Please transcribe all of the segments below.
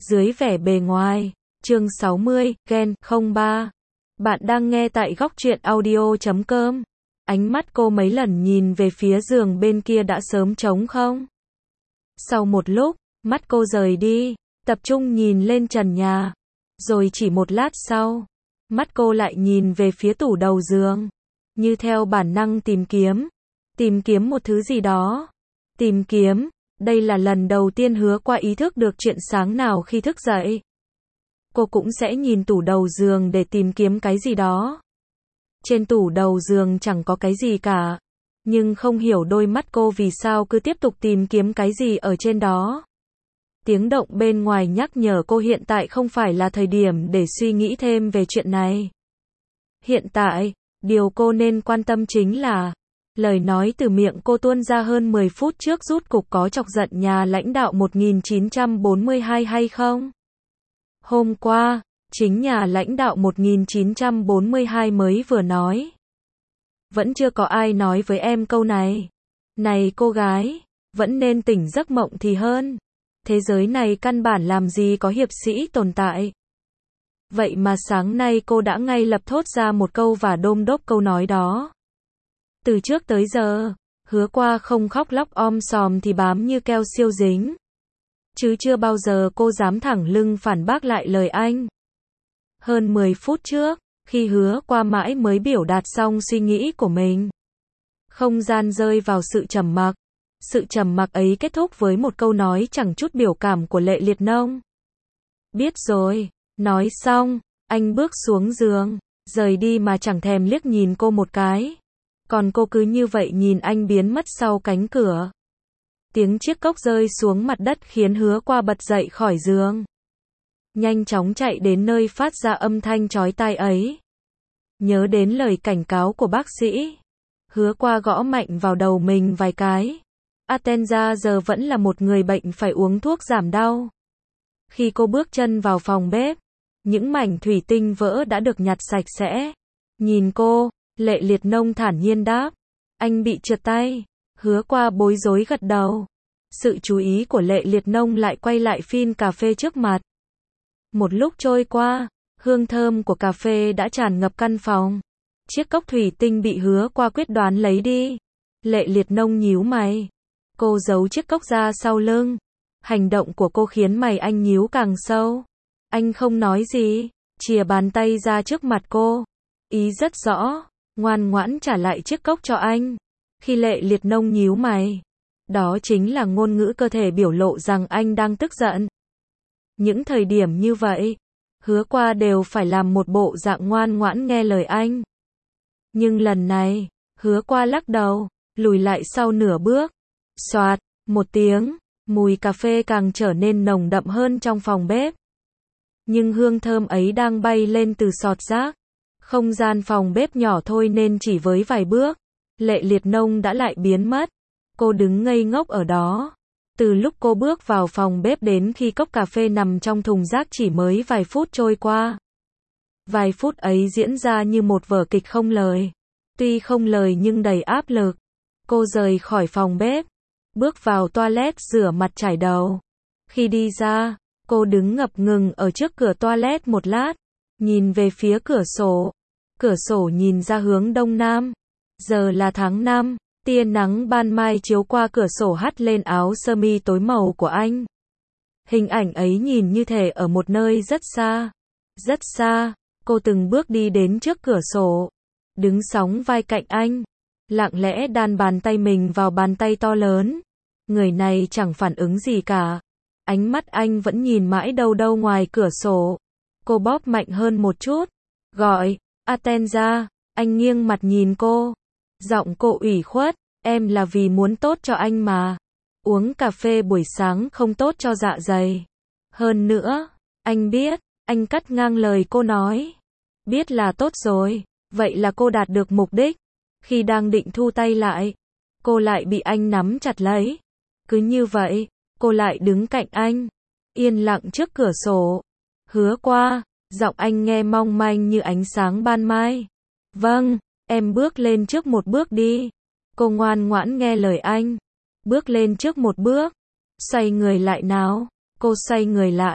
dưới vẻ bề ngoài. Chương 60, Gen 03. Bạn đang nghe tại góc truyện audio.com. Ánh mắt cô mấy lần nhìn về phía giường bên kia đã sớm trống không. Sau một lúc, mắt cô rời đi, tập trung nhìn lên trần nhà. Rồi chỉ một lát sau, mắt cô lại nhìn về phía tủ đầu giường. Như theo bản năng tìm kiếm một thứ gì đó. Tìm kiếm, đây là lần đầu tiên Hứa Qua ý thức được chuyện sáng nào khi thức dậy. Cô cũng sẽ nhìn tủ đầu giường để tìm kiếm cái gì đó. Trên tủ đầu giường chẳng có cái gì cả. Nhưng không hiểu đôi mắt cô vì sao cứ tiếp tục tìm kiếm cái gì ở trên đó. Tiếng động bên ngoài nhắc nhở cô hiện tại không phải là thời điểm để suy nghĩ thêm về chuyện này. Hiện tại, điều cô nên quan tâm chính là lời nói từ miệng cô tuôn ra hơn 10 phút trước rút cục có chọc giận nhà lãnh đạo 1942 hay không? Hôm qua, chính nhà lãnh đạo 1942 mới vừa nói. Vẫn chưa có ai nói với em câu này. Này cô gái, vẫn nên tỉnh giấc mộng thì hơn. Thế giới này căn bản làm gì có hiệp sĩ tồn tại. Vậy mà sáng nay cô đã ngay lập thốt ra một câu và đôm đốp câu nói đó. Từ trước tới giờ, Hứa Qua không khóc lóc om sòm thì bám như keo siêu dính. Chứ chưa bao giờ cô dám thẳng lưng phản bác lại lời anh. Hơn 10 phút trước, khi Hứa Qua mãi mới biểu đạt xong suy nghĩ của mình. Không gian rơi vào sự trầm mặc. Sự trầm mặc ấy kết thúc với một câu nói chẳng chút biểu cảm của Lệ Liệt Nông. Biết rồi, nói xong, anh bước xuống giường, rời đi mà chẳng thèm liếc nhìn cô một cái. Còn cô cứ như vậy nhìn anh biến mất sau cánh cửa. Tiếng chiếc cốc rơi xuống mặt đất khiến Hứa Qua bật dậy khỏi giường. Nhanh chóng chạy đến nơi phát ra âm thanh chói tai ấy. Nhớ đến lời cảnh cáo của bác sĩ. Hứa Qua gõ mạnh vào đầu mình vài cái. Atenza giờ vẫn là một người bệnh phải uống thuốc giảm đau. Khi cô bước chân vào phòng bếp, những mảnh thủy tinh vỡ đã được nhặt sạch sẽ. Nhìn cô, Lệ Liệt Nông thản nhiên đáp. Anh bị trượt tay. Hứa Qua bối rối gật đầu. Sự chú ý của Lệ Liệt Nông lại quay lại phin cà phê trước mặt. Một lúc trôi qua, hương thơm của cà phê đã tràn ngập căn phòng. Chiếc cốc thủy tinh bị Hứa Qua quyết đoán lấy đi. Lệ Liệt Nông nhíu mày. Cô giấu chiếc cốc ra sau lưng. Hành động của cô khiến mày anh nhíu càng sâu. Anh không nói gì, chìa bàn tay ra trước mặt cô. Ý rất rõ, ngoan ngoãn trả lại chiếc cốc cho anh. Khi Lệ Liệt Nông nhíu mày, đó chính là ngôn ngữ cơ thể biểu lộ rằng anh đang tức giận. Những thời điểm như vậy, Hứa Qua đều phải làm một bộ dạng ngoan ngoãn nghe lời anh. Nhưng lần này, Hứa Qua lắc đầu, lùi lại sau nửa bước. Xoạt, một tiếng, mùi cà phê càng trở nên nồng đậm hơn trong phòng bếp. Nhưng hương thơm ấy đang bay lên từ sọt rác. Không gian phòng bếp nhỏ thôi nên chỉ với vài bước, Lệ Liệt Nông đã lại biến mất. Cô đứng ngây ngốc ở đó. Từ lúc cô bước vào phòng bếp đến khi cốc cà phê nằm trong thùng rác chỉ mới vài phút trôi qua. Vài phút ấy diễn ra như một vở kịch không lời. Tuy không lời nhưng đầy áp lực. Cô rời khỏi phòng bếp, bước vào toilet rửa mặt chải đầu. Khi đi ra, cô đứng ngập ngừng ở trước cửa toilet một lát, nhìn về phía cửa sổ. Cửa sổ nhìn ra hướng đông nam. Giờ là tháng 5, tia nắng ban mai chiếu qua cửa sổ hắt lên áo sơ mi tối màu của anh. Hình ảnh ấy nhìn như thể ở một nơi rất xa. Rất xa, cô từng bước đi đến trước cửa sổ, đứng sóng vai cạnh anh, lặng lẽ đan bàn tay mình vào bàn tay to lớn. Người này chẳng phản ứng gì cả. Ánh mắt anh vẫn nhìn mãi đâu đâu ngoài cửa sổ. Cô bóp mạnh hơn một chút. Gọi, Atenza. Anh nghiêng mặt nhìn cô. Giọng cô ủy khuất. Em là vì muốn tốt cho anh mà. Uống cà phê buổi sáng không tốt cho dạ dày. Hơn nữa, anh biết. Anh cắt ngang lời cô nói. Biết là tốt rồi. Vậy là cô đạt được mục đích. Khi đang định thu tay lại, cô lại bị anh nắm chặt lấy. Cứ như vậy, cô lại đứng cạnh anh, yên lặng trước cửa sổ. Hứa Qua, giọng anh nghe mong manh như ánh sáng ban mai. Vâng, em bước lên trước một bước đi. Cô ngoan ngoãn nghe lời anh. Bước lên trước một bước. Xoay người lại nào. Cô xoay người lại.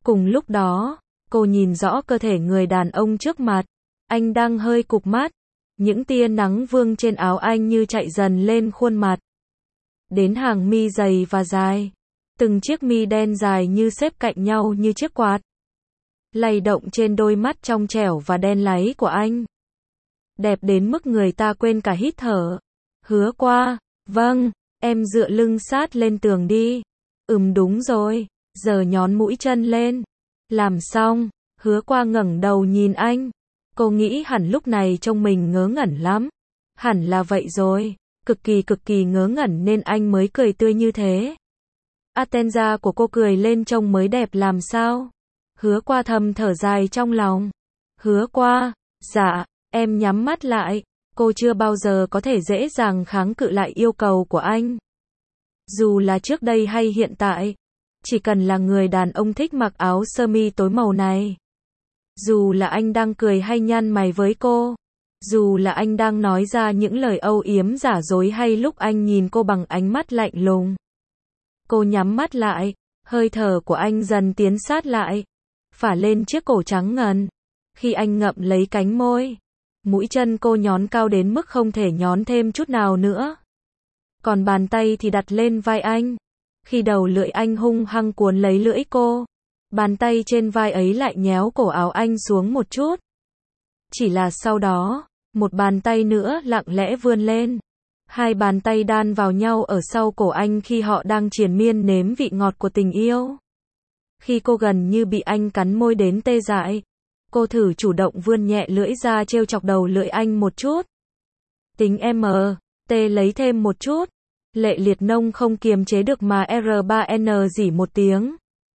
Cùng lúc đó, cô nhìn rõ cơ thể người đàn ông trước mặt. Anh đang hơi cụp mắt. Những tia nắng vương trên áo anh như chạy dần lên khuôn mặt. Đến hàng mi dày và dài. Từng chiếc mi đen dài như xếp cạnh nhau như chiếc quạt. Lay động trên đôi mắt trong trẻo và đen láy của anh. Đẹp đến mức người ta quên cả hít thở. Hứa Qua, vâng, em dựa lưng sát lên tường đi. Đúng rồi, giờ nhón mũi chân lên. Làm xong, Hứa Qua ngẩng đầu nhìn anh. Cô nghĩ hẳn lúc này trông mình ngớ ngẩn lắm. Hẳn là vậy rồi, cực kỳ ngớ ngẩn nên anh mới cười tươi như thế. Atenza của cô cười lên trông mới đẹp làm sao. Hứa Qua thầm thở dài trong lòng. Hứa Qua, dạ, em nhắm mắt lại. Cô chưa bao giờ có thể dễ dàng kháng cự lại yêu cầu của anh. Dù là trước đây hay hiện tại, chỉ cần là người đàn ông thích mặc áo sơ mi tối màu này. Dù là anh đang cười hay nhăn mày với cô, dù là anh đang nói ra những lời âu yếm giả dối hay lúc anh nhìn cô bằng ánh mắt lạnh lùng. Cô nhắm mắt lại, hơi thở của anh dần tiến sát lại, phả lên chiếc cổ trắng ngần. Khi anh ngậm lấy cánh môi, mũi chân cô nhón cao đến mức không thể nhón thêm chút nào nữa. Còn bàn tay thì đặt lên vai anh. Khi đầu lưỡi anh hung hăng cuốn lấy lưỡi cô, bàn tay trên vai ấy lại nhéo cổ áo anh xuống một chút. Chỉ là sau đó, một bàn tay nữa lặng lẽ vươn lên. Hai bàn tay đan vào nhau ở sau cổ anh khi họ đang triền miên nếm vị ngọt của tình yêu. Khi cô gần như bị anh cắn môi đến tê dại, cô thử chủ động vươn nhẹ lưỡi ra trêu chọc đầu lưỡi anh một chút. Tính tê lấy thêm một chút. Lệ Liệt Nông không kiềm chế được mà R3N rỉ một tiếng.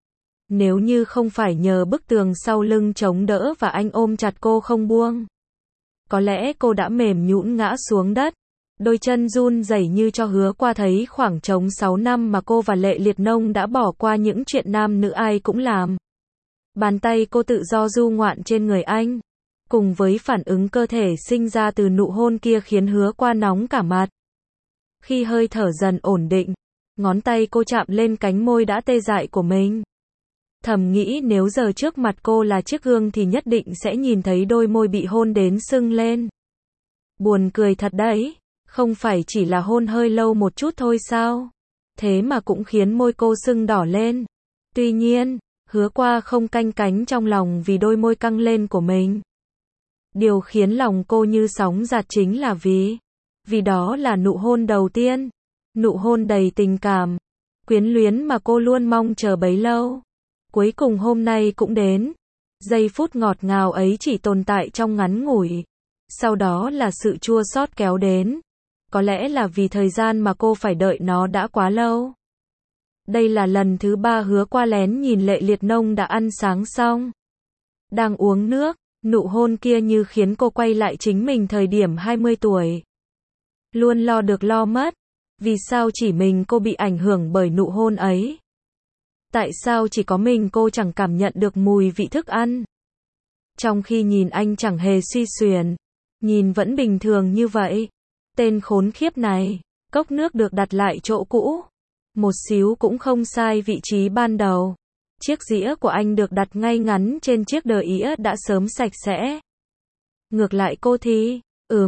Nếu như không phải nhờ bức tường sau lưng chống đỡ và anh ôm chặt cô không buông, có lẽ cô đã mềm nhũn ngã xuống đất. Đôi chân run rẩy như cho Hứa Qua thấy khoảng trống 6 năm mà cô và Lệ Liệt Nông đã bỏ qua những chuyện nam nữ ai cũng làm. Bàn tay cô tự do du ngoạn trên người anh, cùng với phản ứng cơ thể sinh ra từ nụ hôn kia khiến Hứa Qua nóng cả mặt. Khi hơi thở dần ổn định, ngón tay cô chạm lên cánh môi đã tê dại của mình. Thầm nghĩ nếu giờ trước mặt cô là chiếc gương thì nhất định sẽ nhìn thấy đôi môi bị hôn đến sưng lên. Buồn cười thật đấy, không phải chỉ là hôn hơi lâu một chút thôi sao? Thế mà cũng khiến môi cô sưng đỏ lên. Tuy nhiên, Hứa Qua không canh cánh trong lòng vì đôi môi căng lên của mình. Điều khiến lòng cô như sóng dạt chính là vì đó là nụ hôn đầu tiên, nụ hôn đầy tình cảm, quyến luyến mà cô luôn mong chờ bấy lâu. Cuối cùng hôm nay cũng đến. Giây phút ngọt ngào ấy chỉ tồn tại trong ngắn ngủi. Sau đó là sự chua xót kéo đến. Có lẽ là vì thời gian mà cô phải đợi nó đã quá lâu. Đây là lần thứ 3 Hứa Qua lén nhìn Lệ Liệt Nông đã ăn sáng xong. Đang uống nước, nụ hôn kia như khiến cô quay lại chính mình thời điểm 20 tuổi. Luôn lo được lo mất. Vì sao chỉ mình cô bị ảnh hưởng bởi nụ hôn ấy? Tại sao chỉ có mình cô chẳng cảm nhận được mùi vị thức ăn? Trong khi nhìn anh chẳng hề suy xuyển, nhìn vẫn bình thường như vậy. Tên khốn khiếp này, cốc nước được đặt lại chỗ cũ. Một xíu cũng không sai vị trí ban đầu. Chiếc dĩa của anh được đặt ngay ngắn trên chiếc đờ ĩa đã sớm sạch sẽ. Ngược lại cô thì,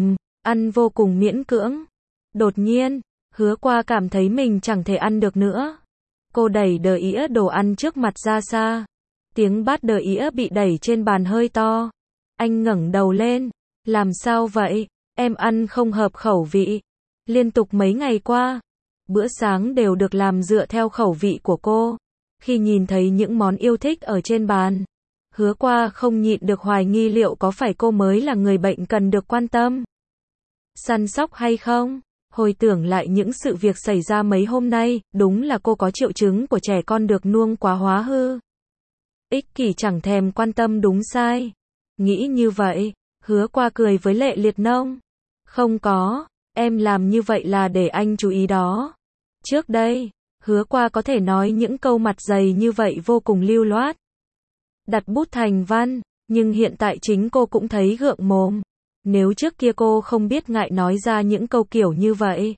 ăn vô cùng miễn cưỡng. Đột nhiên, Hứa Qua cảm thấy mình chẳng thể ăn được nữa. Cô đẩy đờ ĩa đồ ăn trước mặt ra xa. Tiếng bát đờ ĩa bị đẩy trên bàn hơi to. Anh ngẩng đầu lên. Làm sao vậy? Em ăn không hợp khẩu vị. Liên tục mấy ngày qua, bữa sáng đều được làm dựa theo khẩu vị của cô. Khi nhìn thấy những món yêu thích ở trên bàn, Hứa Qua không nhịn được hoài nghi liệu có phải cô mới là người bệnh cần được quan tâm, săn sóc hay không. Hồi tưởng lại những sự việc xảy ra mấy hôm nay, đúng là cô có triệu chứng của trẻ con được nuông quá hóa hư. Ích kỷ chẳng thèm quan tâm đúng sai. Nghĩ như vậy, Hứa Qua cười với Lệ Liệt Nông. Không có, em làm như vậy là để anh chú ý đó. Trước đây, Hứa Qua có thể nói những câu mặt dày như vậy vô cùng lưu loát, đặt bút thành văn, nhưng hiện tại chính cô cũng thấy gượng mồm. Nếu trước kia cô không biết ngại nói ra những câu kiểu như vậy,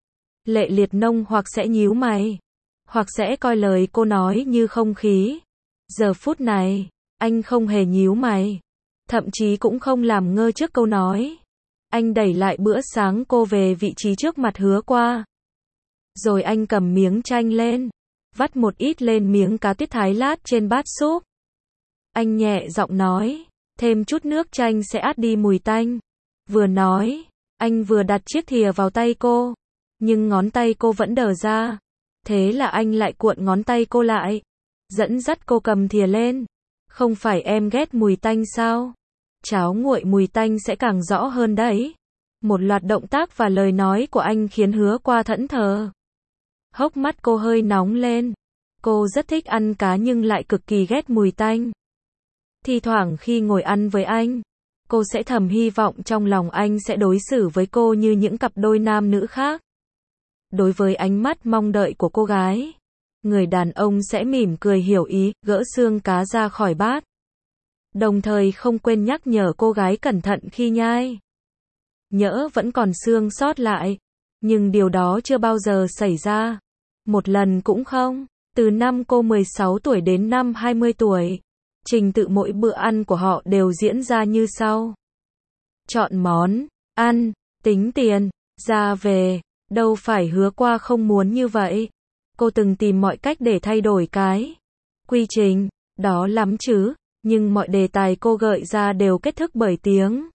Lệ Liệt Nông hoặc sẽ nhíu mày, hoặc sẽ coi lời cô nói như không khí. Giờ phút này, anh không hề nhíu mày, thậm chí cũng không làm ngơ trước câu nói. Anh đẩy lại bữa sáng cô về vị trí trước mặt Hứa Qua. Rồi anh cầm miếng chanh lên, vắt một ít lên miếng cá tuyết Thái lát trên bát súp. Anh nhẹ giọng nói, thêm chút nước chanh sẽ át đi mùi tanh. Vừa nói, anh vừa đặt chiếc thìa vào tay cô, nhưng ngón tay cô vẫn đờ ra. Thế là anh lại cuộn ngón tay cô lại, dẫn dắt cô cầm thìa lên. Không phải em ghét mùi tanh sao? Cháo nguội mùi tanh sẽ càng rõ hơn đấy. Một loạt động tác và lời nói của anh khiến Hứa Qua thẫn thờ. Hốc mắt cô hơi nóng lên. Cô rất thích ăn cá nhưng lại cực kỳ ghét mùi tanh. Thi thoảng khi ngồi ăn với anh, cô sẽ thầm hy vọng trong lòng anh sẽ đối xử với cô như những cặp đôi nam nữ khác. Đối với ánh mắt mong đợi của cô gái, người đàn ông sẽ mỉm cười hiểu ý, gỡ xương cá ra khỏi bát. Đồng thời không quên nhắc nhở cô gái cẩn thận khi nhai. Nhỡ vẫn còn xương sót lại, nhưng điều đó chưa bao giờ xảy ra. Một lần cũng không. Từ năm cô 16 tuổi đến năm 20 tuổi, trình tự mỗi bữa ăn của họ đều diễn ra như sau. Chọn món, ăn, tính tiền, ra về. Đâu phải Hứa Qua không muốn như vậy. Cô từng tìm mọi cách để thay đổi cái quy trình đó lắm chứ, nhưng mọi đề tài cô gợi ra đều kết thúc bởi tiếng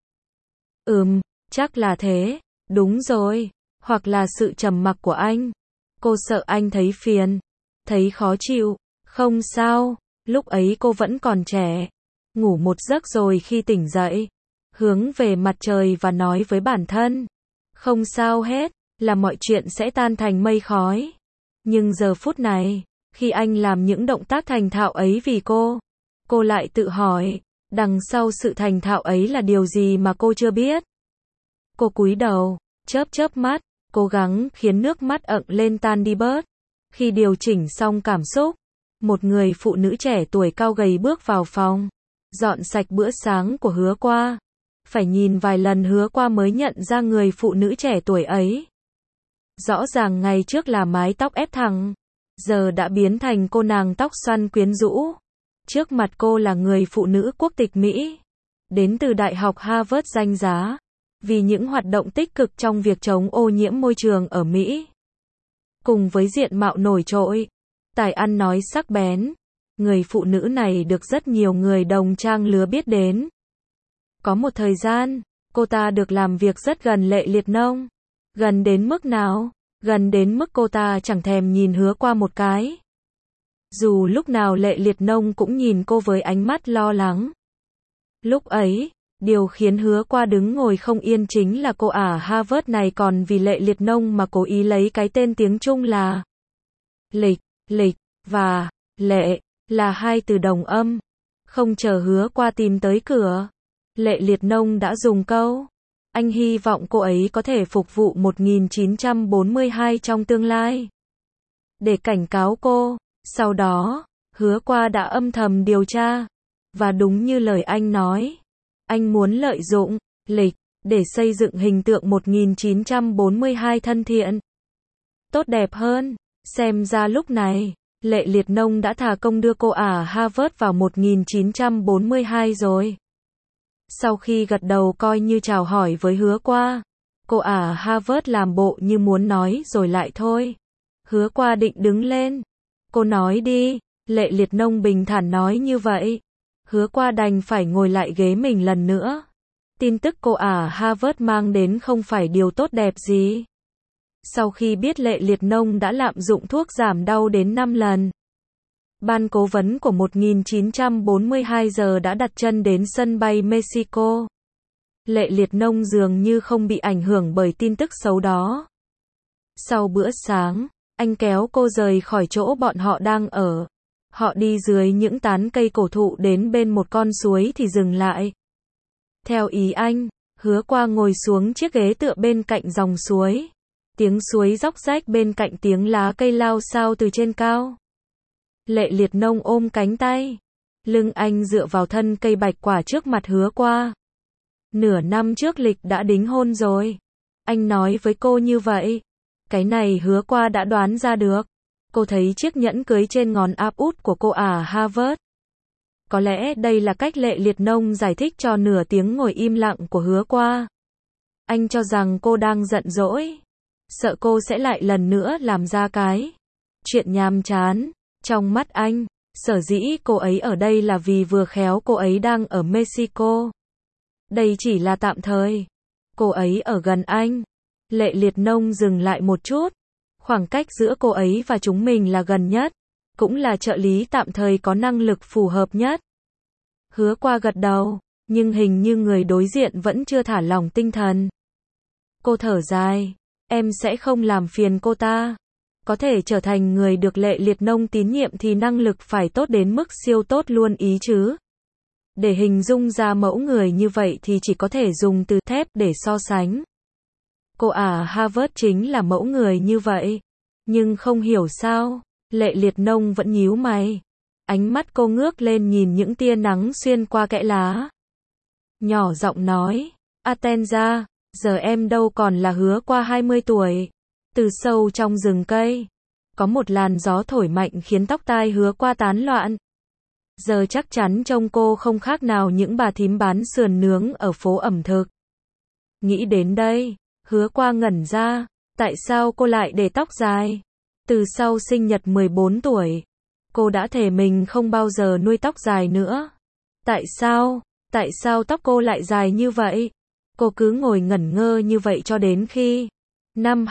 chắc là thế, đúng rồi, hoặc là sự trầm mặc của anh. Cô sợ anh thấy phiền, thấy khó chịu. Không sao, lúc ấy cô vẫn còn trẻ. Ngủ một giấc rồi khi tỉnh dậy, hướng về mặt trời và nói với bản thân, không sao hết, là mọi chuyện sẽ tan thành mây khói. Nhưng giờ phút này, khi anh làm những động tác thành thạo ấy vì cô lại tự hỏi, đằng sau sự thành thạo ấy là điều gì mà cô chưa biết. Cô cúi đầu, chớp mắt, cố gắng khiến nước mắt ẩn lên tan đi bớt. Khi điều chỉnh xong cảm xúc, một người phụ nữ trẻ tuổi cao gầy bước vào phòng, dọn sạch bữa sáng của Hứa Qua. Phải nhìn vài lần Hứa Qua mới nhận ra người phụ nữ trẻ tuổi ấy. Rõ ràng ngày trước là mái tóc ép thẳng, giờ đã biến thành cô nàng tóc xoăn quyến rũ. Trước mặt cô là người phụ nữ quốc tịch Mỹ, đến từ Đại học Harvard danh giá, vì những hoạt động tích cực trong việc chống ô nhiễm môi trường ở Mỹ. Cùng với diện mạo nổi trội, tài ăn nói sắc bén, người phụ nữ này được rất nhiều người đồng trang lứa biết đến. Có một thời gian, cô ta được làm việc rất gần Lệ Liệt Nông. Gần đến mức nào? Gần đến mức cô ta chẳng thèm nhìn Hứa Qua một cái. Dù lúc nào Lệ Liệt Nông cũng nhìn cô với ánh mắt lo lắng. Lúc ấy, điều khiến Hứa Qua đứng ngồi không yên chính là cô ả Harvard này còn vì Lệ Liệt Nông mà cố ý lấy cái tên tiếng Trung là lịch và lệ là hai từ đồng âm. Không chờ Hứa Qua tìm tới cửa, Lệ Liệt Nông đã dùng câu, anh hy vọng cô ấy có thể phục vụ 1942 trong tương lai, để cảnh cáo cô. Sau đó, Hứa Qua đã âm thầm điều tra, và đúng như lời anh nói, anh muốn lợi dụng lịch để xây dựng hình tượng 1942 thân thiện, tốt đẹp hơn. Xem ra lúc này, Lệ Liệt Nông đã thà công đưa cô ả Harvard vào 1942 rồi. Sau khi gật đầu coi như chào hỏi với Hứa Qua, cô ả Harvard làm bộ như muốn nói rồi lại thôi. Hứa Qua định đứng lên. Cô nói đi, Lệ Liệt Nông bình thản nói như vậy. Hứa Qua đành phải ngồi lại ghế mình lần nữa. Tin tức cô ả Harvard mang đến không phải điều tốt đẹp gì. Sau khi biết Lệ Liệt Nông đã lạm dụng thuốc giảm đau đến 5 lần, ban cố vấn của 1942 giờ đã đặt chân đến sân bay Mexico. Lệ Liệt Nông dường như không bị ảnh hưởng bởi tin tức xấu đó. Sau bữa sáng, anh kéo cô rời khỏi chỗ bọn họ đang ở. Họ đi dưới những tán cây cổ thụ đến bên một con suối thì dừng lại. Theo ý anh, Hứa Qua ngồi xuống chiếc ghế tựa bên cạnh dòng suối. Tiếng suối róc rách bên cạnh tiếng lá cây lao xao từ trên cao. Lệ Liệt Nông ôm cánh tay. Lưng anh dựa vào thân cây bạch quả trước mặt Hứa Qua. Nửa năm trước lịch đã đính hôn rồi. Anh nói với cô như vậy. Cái này Hứa Qua đã đoán ra được. Cô thấy chiếc nhẫn cưới trên ngón áp út của cô ả Harvard. Có lẽ đây là cách Lệ Liệt Nông giải thích cho nửa tiếng ngồi im lặng của Hứa Qua. Anh cho rằng cô đang giận dỗi. Sợ cô sẽ lại lần nữa làm ra cái chuyện nhàm chán. Trong mắt anh, sở dĩ cô ấy ở đây là vì vừa khéo cô ấy đang ở Mexico. Đây chỉ là tạm thời. Cô ấy ở gần anh. Lệ Liệt Nông dừng lại một chút. Khoảng cách giữa cô ấy và chúng mình là gần nhất. Cũng là trợ lý tạm thời có năng lực phù hợp nhất. Hứa Qua gật đầu, nhưng hình như người đối diện vẫn chưa thả lỏng tinh thần. Cô thở dài, em sẽ không làm phiền cô ta. Có thể trở thành người được Lệ Liệt Nông tín nhiệm thì năng lực phải tốt đến mức siêu tốt luôn ý chứ. Để hình dung ra mẫu người như vậy thì chỉ có thể dùng từ thép để so sánh. Cô Harvard chính là mẫu người như vậy. Nhưng không hiểu sao, Lệ Liệt Nông vẫn nhíu mày. Ánh mắt cô ngước lên nhìn những tia nắng xuyên qua kẽ lá. Nhỏ giọng nói, Atenza, giờ em đâu còn là Hứa Qua 20 tuổi. Từ sâu trong rừng cây, có một làn gió thổi mạnh khiến tóc tai Hứa Qua tán loạn. Giờ chắc chắn trông cô không khác nào những bà thím bán sườn nướng ở phố ẩm thực. Nghĩ đến đây, Hứa Qua ngẩn ra, tại sao cô lại để tóc dài? Từ sau sinh nhật 14 tuổi, cô đã thề mình không bao giờ nuôi tóc dài nữa. Tại sao tóc cô lại dài như vậy? Cô cứ ngồi ngẩn ngơ như vậy cho đến khi năm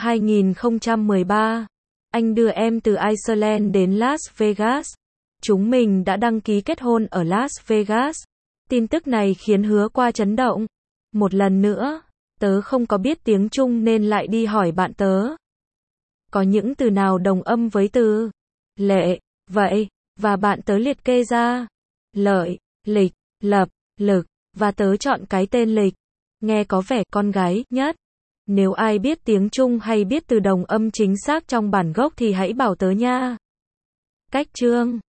2013, anh đưa em từ Iceland đến Las Vegas. Chúng mình đã đăng ký kết hôn ở Las Vegas. Tin tức này khiến Hứa Qua chấn động. Một lần nữa, tớ không có biết tiếng Trung nên lại đi hỏi bạn tớ. Có những từ nào đồng âm với từ lệ, vậy, và bạn tớ liệt kê ra. Lợi, lịch, lập, lực, và tớ chọn cái tên lịch. Nghe có vẻ con gái nhất. Nếu ai biết tiếng Trung hay biết từ đồng âm chính xác trong bản gốc thì hãy bảo tớ nha. Cách chương